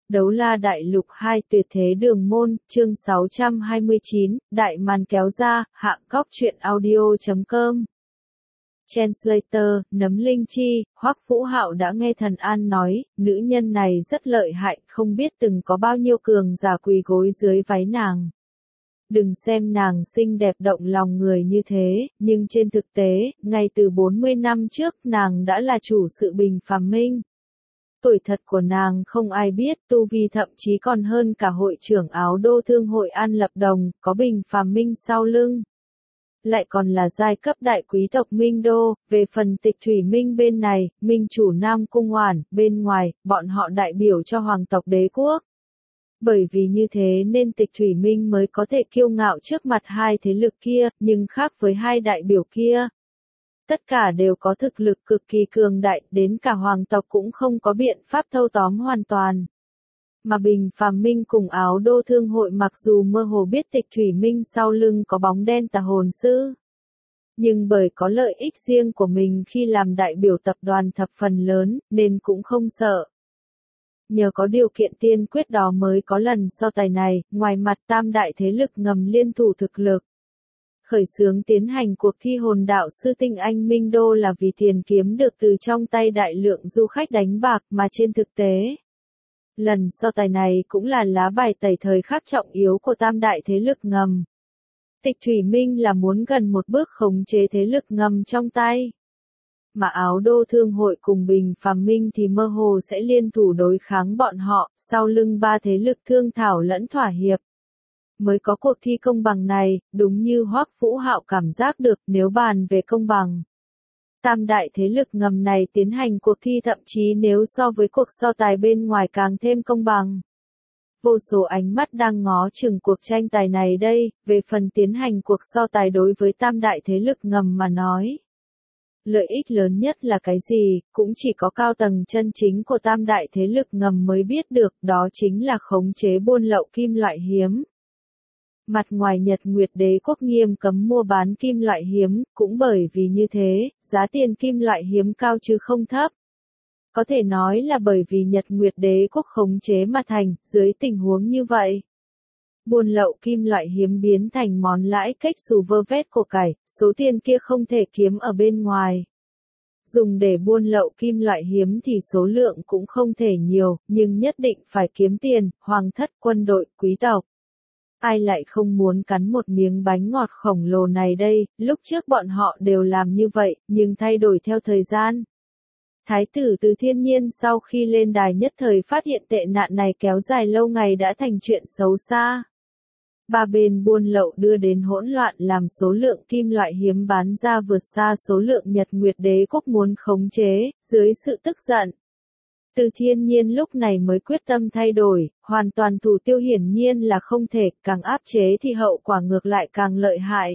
Đấu la đại lục 2 tuyệt thế đường môn, chương 629, đại màn kéo ra, hạng cóc truyện audio.com. Translator, Nấm Linh Chi, Hoắc Vũ Hạo đã nghe Thần An nói, nữ nhân này rất lợi hại, không biết từng có bao nhiêu cường giả quỳ gối dưới váy nàng. Đừng xem nàng xinh đẹp động lòng người như thế, nhưng trên thực tế, ngay từ 40 năm trước nàng đã là chủ sự bình phàm minh. Tuổi thật của nàng không ai biết, tu vi thậm chí còn hơn cả hội trưởng áo đô thương hội An Lập Đồng, có bình phàm minh sau lưng. Lại còn là giai cấp đại quý tộc Minh Đô, về phần Tịch Thủy Minh bên này, Minh chủ Nam Cung Oản, bên ngoài, bọn họ đại biểu cho hoàng tộc đế quốc. Bởi vì như thế nên Tịch Thủy Minh mới có thể kiêu ngạo trước mặt hai thế lực kia, nhưng khác với hai đại biểu kia. Tất cả đều có thực lực cực kỳ cường đại, đến cả hoàng tộc cũng không có biện pháp thâu tóm hoàn toàn. Mà Bình Phàm Minh cùng áo đô thương hội mặc dù mơ hồ biết Tịch Thủy Minh sau lưng có bóng đen tà hồn sư. Nhưng bởi có lợi ích riêng của mình khi làm đại biểu tập đoàn thập phần lớn, nên cũng không sợ. Nhờ có điều kiện tiên quyết đó mới có lần so tài này, ngoài mặt tam đại thế lực ngầm liên thủ thực lực. Khởi xướng tiến hành cuộc thi hồn đạo sư tinh anh Minh Đô là vì tiền kiếm được từ trong tay đại lượng du khách đánh bạc mà trên thực tế. Lần so tài này cũng là lá bài tẩy thời khắc trọng yếu của tam đại thế lực ngầm. Tịch Thủy Minh là muốn gần một bước khống chế thế lực ngầm trong tay. Mà áo đô thương hội cùng Bình Phàm Minh thì mơ hồ sẽ liên thủ đối kháng bọn họ, sau lưng ba thế lực thương thảo lẫn thỏa hiệp. Mới có cuộc thi công bằng này, đúng như Hoắc Vũ Hạo cảm giác được nếu bàn về công bằng. Tam đại thế lực ngầm này tiến hành cuộc thi thậm chí nếu so với cuộc so tài bên ngoài càng thêm công bằng. Vô số ánh mắt đang ngó chừng cuộc tranh tài này đây, về phần tiến hành cuộc so tài đối với tam đại thế lực ngầm mà nói. Lợi ích lớn nhất là cái gì, cũng chỉ có cao tầng chân chính của tam đại thế lực ngầm mới biết được, đó chính là khống chế buôn lậu kim loại hiếm. Mặt ngoài Nhật Nguyệt Đế quốc nghiêm cấm mua bán kim loại hiếm, cũng bởi vì như thế, giá tiền kim loại hiếm cao chứ không thấp. Có thể nói là bởi vì Nhật Nguyệt Đế quốc khống chế mà thành, dưới tình huống như vậy. Buôn lậu kim loại hiếm biến thành món lãi cách xù vơ vét của cải, số tiền kia không thể kiếm ở bên ngoài. Dùng để buôn lậu kim loại hiếm thì số lượng cũng không thể nhiều, nhưng nhất định phải kiếm tiền, hoàng thất quân đội, quý tộc. Ai lại không muốn cắn một miếng bánh ngọt khổng lồ này đây, lúc trước bọn họ đều làm như vậy, nhưng thay đổi theo thời gian. Thái tử Từ Thiên Nhiên sau khi lên đài nhất thời phát hiện tệ nạn này kéo dài lâu ngày đã thành chuyện xấu xa. Ba bên buôn lậu đưa đến hỗn loạn làm số lượng kim loại hiếm bán ra vượt xa số lượng Nhật Nguyệt Đế quốc muốn khống chế, dưới sự tức giận. Từ Thiên Nhiên lúc này mới quyết tâm thay đổi, hoàn toàn thủ tiêu hiển nhiên là không thể, càng áp chế thì hậu quả ngược lại càng lợi hại.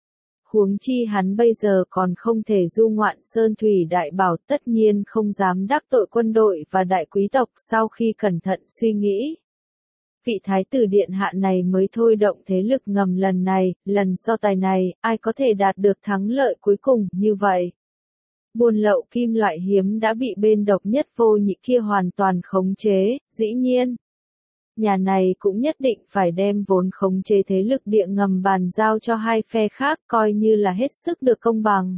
Huống chi hắn bây giờ còn không thể du ngoạn sơn thủy đại bảo, tất nhiên không dám đắc tội quân đội và đại quý tộc. Sau khi cẩn thận suy nghĩ, vị thái tử điện hạ này mới thôi động thế lực ngầm lần này, lần so tài này, ai có thể đạt được thắng lợi cuối cùng như vậy. Buôn lậu kim loại hiếm đã bị bên độc nhất vô nhị kia hoàn toàn khống chế, dĩ nhiên. Nhà này cũng nhất định phải đem vốn khống chế thế lực địa ngầm bàn giao cho hai phe khác coi như là hết sức được công bằng.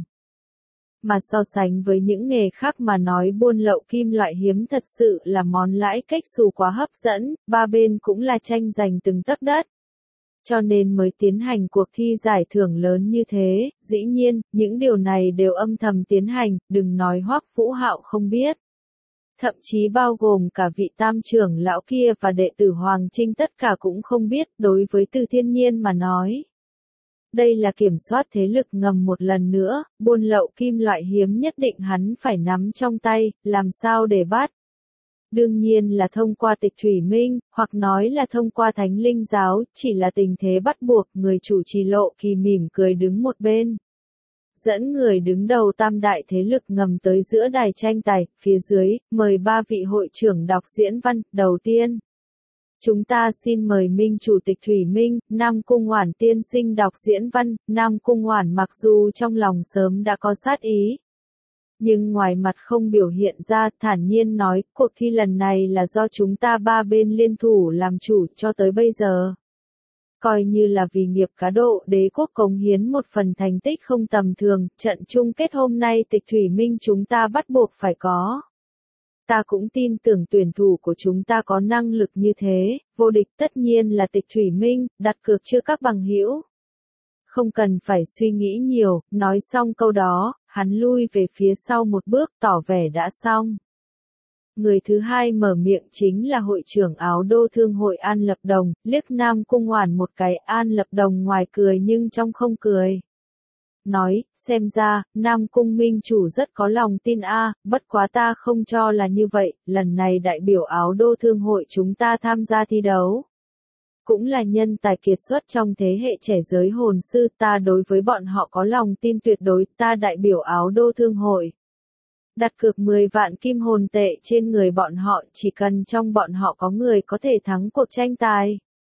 Mà so sánh với những nghề khác mà nói buôn lậu kim loại hiếm thật sự là món lãi cách xù quá hấp dẫn, ba bên cũng là tranh giành từng tấc đất. Cho nên mới tiến hành cuộc thi giải thưởng lớn như thế, dĩ nhiên, những điều này đều âm thầm tiến hành, đừng nói Hoắc Vũ Hạo không biết. Thậm chí bao gồm cả vị tam trưởng lão kia và đệ tử Hoàng Trinh tất cả cũng không biết, đối với Từ Thiên Nhiên mà nói. Đây là kiểm soát thế lực ngầm một lần nữa, buôn lậu kim loại hiếm nhất định hắn phải nắm trong tay, làm sao để bắt. Đương nhiên là thông qua Tịch Thủy Minh, hoặc nói là thông qua Thánh Linh Giáo, chỉ là tình thế bắt buộc, người chủ trì Lộ Kỳ mỉm cười đứng một bên. Dẫn người đứng đầu tam đại thế lực ngầm tới giữa đài tranh tài, phía dưới, mời ba vị hội trưởng đọc diễn văn, đầu tiên. Chúng ta xin mời Minh chủ Tịch Thủy Minh, Nam Cung Oản tiên sinh đọc diễn văn. Nam Cung Oản mặc dù trong lòng sớm đã có sát ý. Nhưng ngoài mặt không biểu hiện ra, thản nhiên nói, cuộc thi lần này là do chúng ta ba bên liên thủ làm chủ cho tới bây giờ. Coi như là vì nghiệp cá độ đế quốc cống hiến một phần thành tích không tầm thường, trận chung kết hôm nay Tịch Thủy Minh chúng ta bắt buộc phải có. Ta cũng tin tưởng tuyển thủ của chúng ta có năng lực như thế, vô địch tất nhiên là Tịch Thủy Minh, đặt cược chưa các bằng hữu. Không cần phải suy nghĩ nhiều, nói xong câu đó, hắn lui về phía sau một bước tỏ vẻ đã xong. Người thứ hai mở miệng chính là hội trưởng áo đô thương hội An Lập Đồng, liếc Nam Cung Hoản một cái. An Lập Đồng ngoài cười nhưng trong không cười. Nói, xem ra, Nam Cung minh chủ rất có lòng tin bất quá ta không cho là như vậy, lần này đại biểu áo đô thương hội chúng ta tham gia thi đấu. Cũng là nhân tài kiệt xuất trong thế hệ trẻ giới hồn sư, ta đối với bọn họ có lòng tin tuyệt đối, ta đại biểu áo đô thương hội. Đặt cược 10 vạn kim hồn tệ trên người bọn họ, chỉ cần trong bọn họ có người có thể thắng cuộc tranh tài.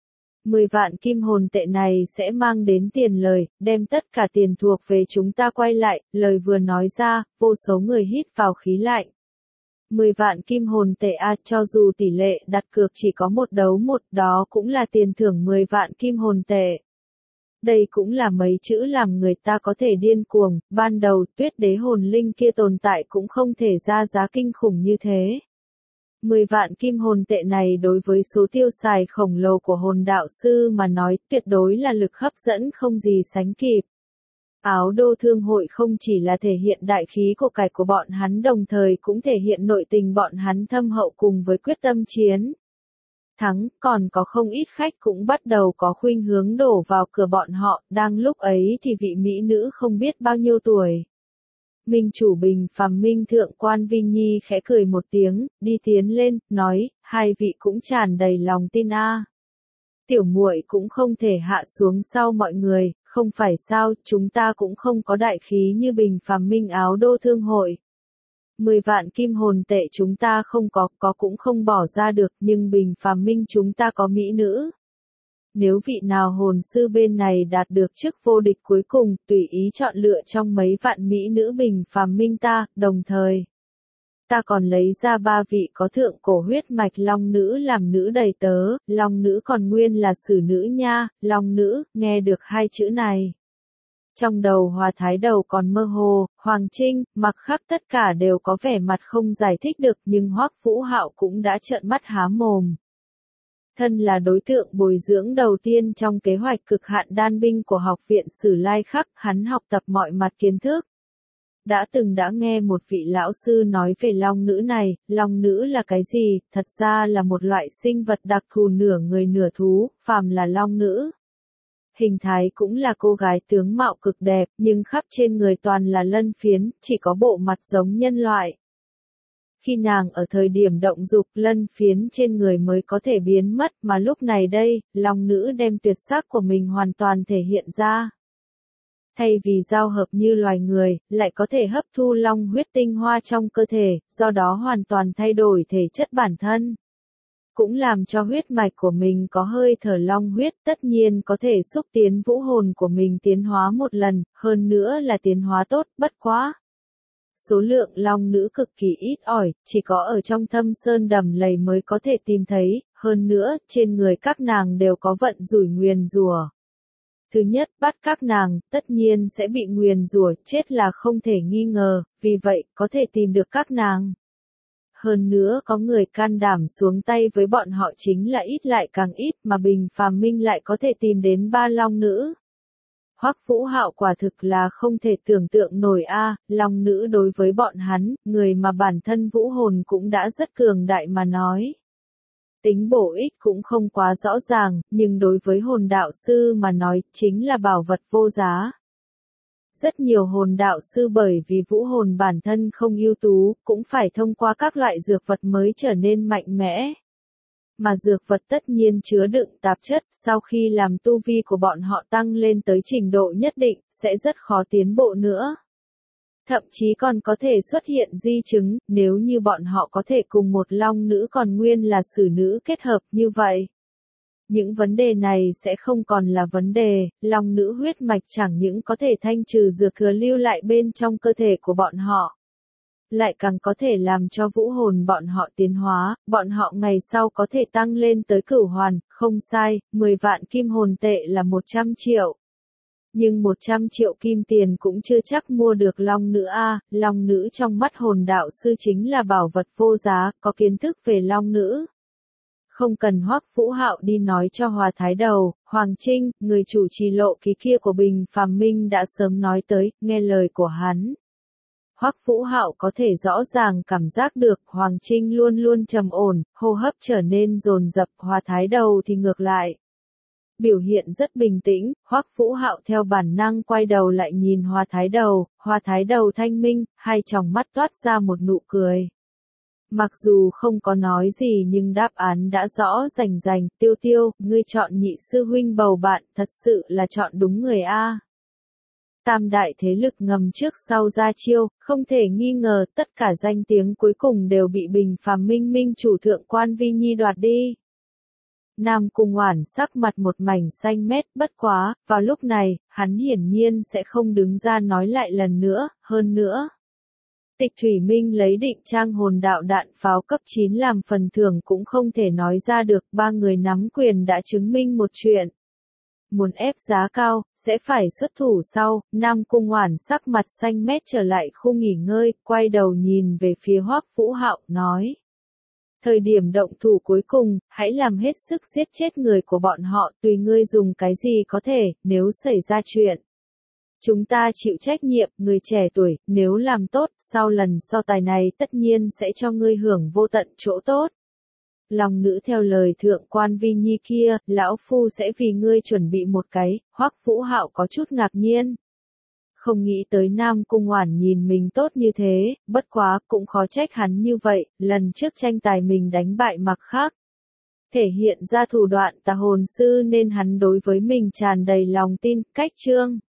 10 vạn kim hồn tệ này sẽ mang đến tiền lời, đem tất cả tiền thuộc về chúng ta quay lại, lời vừa nói ra, vô số người hít vào khí lạnh. 10 vạn kim hồn tệ cho dù tỷ lệ đặt cược chỉ có 1-1, đó cũng là tiền thưởng 10 vạn kim hồn tệ. Đây cũng là mấy chữ làm người ta có thể điên cuồng, ban đầu Tuyết Đế hồn linh kia tồn tại cũng không thể ra giá kinh khủng như thế. 10 vạn kim hồn tệ này đối với số tiêu xài khổng lồ của hồn đạo sư mà nói tuyệt đối là lực hấp dẫn không gì sánh kịp. Áo đô thương hội không chỉ là thể hiện đại khí của cải của bọn hắn đồng thời cũng thể hiện nội tình bọn hắn thâm hậu cùng với quyết tâm chiến. Thắng, còn có không ít khách cũng bắt đầu có khuynh hướng đổ vào cửa bọn họ, đang lúc ấy thì vị mỹ nữ không biết bao nhiêu tuổi. Minh chủ Bình Phàm Minh thượng quan Vinh Nhi khẽ cười một tiếng, đi tiến lên, nói, hai vị cũng tràn đầy lòng tin Tiểu muội cũng không thể hạ xuống sau mọi người, không phải sao, chúng ta cũng không có đại khí như Bình Phàm Minh áo đô thương hội. 10 vạn kim hồn tệ chúng ta không có cũng không bỏ ra được, nhưng Bình Phàm Minh chúng ta có mỹ nữ. Nếu vị nào hồn sư bên này đạt được chức vô địch cuối cùng, tùy ý chọn lựa trong mấy vạn mỹ nữ Bình Phàm Minh ta, đồng thời. Ta còn lấy ra 3 vị có thượng cổ huyết mạch long nữ làm nữ đầy tớ, long nữ còn nguyên là sử nữ nha, long nữ, nghe được hai chữ này. Trong đầu Hòa Thái Đầu còn mơ hồ, Hoàng Trinh, mặc khắc tất cả đều có vẻ mặt không giải thích được nhưng Hoắc Vũ Hạo cũng đã trợn mắt há mồm. Thân là đối tượng bồi dưỡng đầu tiên trong kế hoạch cực hạn đan binh của học viện Sử Lai Khắc, hắn học tập mọi mặt kiến thức. Đã nghe một vị lão sư nói về long nữ này, long nữ là cái gì, thật ra là một loại sinh vật đặc thù nửa người nửa thú, phàm là long nữ. Hình thái cũng là cô gái tướng mạo cực đẹp, nhưng khắp trên người toàn là lân phiến, chỉ có bộ mặt giống nhân loại. Khi nàng ở thời điểm động dục, lân phiến trên người mới có thể biến mất, mà lúc này đây, long nữ đem tuyệt sắc của mình hoàn toàn thể hiện ra. Thay vì giao hợp như loài người, lại có thể hấp thu long huyết tinh hoa trong cơ thể, do đó hoàn toàn thay đổi thể chất bản thân. Cũng làm cho huyết mạch của mình có hơi thở long huyết, tất nhiên có thể xúc tiến vũ hồn của mình tiến hóa một lần, hơn nữa là tiến hóa tốt, bất quá. Số lượng long nữ cực kỳ ít ỏi, chỉ có ở trong thâm sơn đầm lầy mới có thể tìm thấy, hơn nữa, trên người các nàng đều có vận rủi nguyền rủa. Thứ nhất, bắt các nàng, tất nhiên sẽ bị nguyền rủa, chết là không thể nghi ngờ, vì vậy, có thể tìm được các nàng. Hơn nữa có người can đảm xuống tay với bọn họ chính là ít lại càng ít mà Bình Phàm Minh lại có thể tìm đến 3 long nữ. Hoắc Vũ Hạo quả thực là không thể tưởng tượng nổi long nữ đối với bọn hắn, người mà bản thân vũ hồn cũng đã rất cường đại mà nói. Tính bổ ích cũng không quá rõ ràng, nhưng đối với hồn đạo sư mà nói chính là bảo vật vô giá. Rất nhiều hồn đạo sư bởi vì vũ hồn bản thân không ưu tú, cũng phải thông qua các loại dược vật mới trở nên mạnh mẽ. Mà dược vật tất nhiên chứa đựng tạp chất, sau khi làm tu vi của bọn họ tăng lên tới trình độ nhất định, sẽ rất khó tiến bộ nữa. Thậm chí còn có thể xuất hiện di chứng, nếu như bọn họ có thể cùng một long nữ còn nguyên là sử nữ kết hợp như vậy. Những vấn đề này sẽ không còn là vấn đề, long nữ huyết mạch chẳng những có thể thanh trừ dược thừa lưu lại bên trong cơ thể của bọn họ. lại càng có thể làm cho vũ hồn bọn họ tiến hóa, bọn họ ngày sau có thể tăng lên tới cửu hoàn, không sai, 10 vạn kim hồn tệ là 100 triệu. Nhưng 100 triệu kim tiền cũng chưa chắc mua được long nữ a, long nữ trong mắt hồn đạo sư chính là bảo vật vô giá, có kiến thức về long nữ. Không cần Hoắc Vũ Hạo đi nói cho Hòa Thái Đầu, Hoàng Trinh, người chủ trì lộ ký kia của Bình Phàm Minh đã sớm nói tới, nghe lời của hắn. Hoắc Vũ Hạo có thể rõ ràng cảm giác được Hoàng Trinh luôn luôn trầm ổn, hô hấp trở nên dồn dập, Hòa Thái Đầu thì ngược lại. Biểu hiện rất bình tĩnh, Hoắc Vũ Hạo theo bản năng quay đầu lại nhìn Hòa Thái Đầu thanh minh, hai tròng mắt toát ra một nụ cười. Mặc dù không có nói gì nhưng đáp án đã rõ rành rành, Tiêu Tiêu, ngươi chọn nhị sư huynh bầu bạn, thật sự là chọn đúng người a. Tam đại thế lực ngầm trước sau ra chiêu, không thể nghi ngờ tất cả danh tiếng cuối cùng đều bị Bình Phàm Minh Minh chủ thượng quan Vi Nhi đoạt đi. Nam Cung Oản sắc mặt một mảnh xanh mét, bất quá, vào lúc này, hắn hiển nhiên sẽ không đứng ra nói lại lần nữa, hơn nữa. Tịch Thủy Minh lấy định trang hồn đạo đạn pháo cấp 9 làm phần thưởng cũng không thể nói ra được, ba người nắm quyền đã chứng minh một chuyện. Muốn ép giá cao, sẽ phải xuất thủ sau, Nam Cung Oản sắc mặt xanh mét trở lại khu nghỉ ngơi, quay đầu nhìn về phía Hoắc Vũ Hạo, nói. Thời điểm động thủ cuối cùng, hãy làm hết sức giết chết người của bọn họ, tùy ngươi dùng cái gì có thể, nếu xảy ra chuyện. Chúng ta chịu trách nhiệm, người trẻ tuổi, nếu làm tốt, sau lần so tài này tất nhiên sẽ cho ngươi hưởng vô tận chỗ tốt. Long nữ theo lời thượng quan Vi Nhi kia, lão phu sẽ vì ngươi chuẩn bị một cái, Hoắc Vũ Hạo có chút ngạc nhiên. Không nghĩ tới Nam Cung Oản nhìn mình tốt như thế, bất quá, cũng khó trách hắn như vậy, lần trước tranh tài mình đánh bại Mặc Khác. Thể hiện ra thủ đoạn tà hồn sư nên hắn đối với mình tràn đầy lòng tin, cách chương.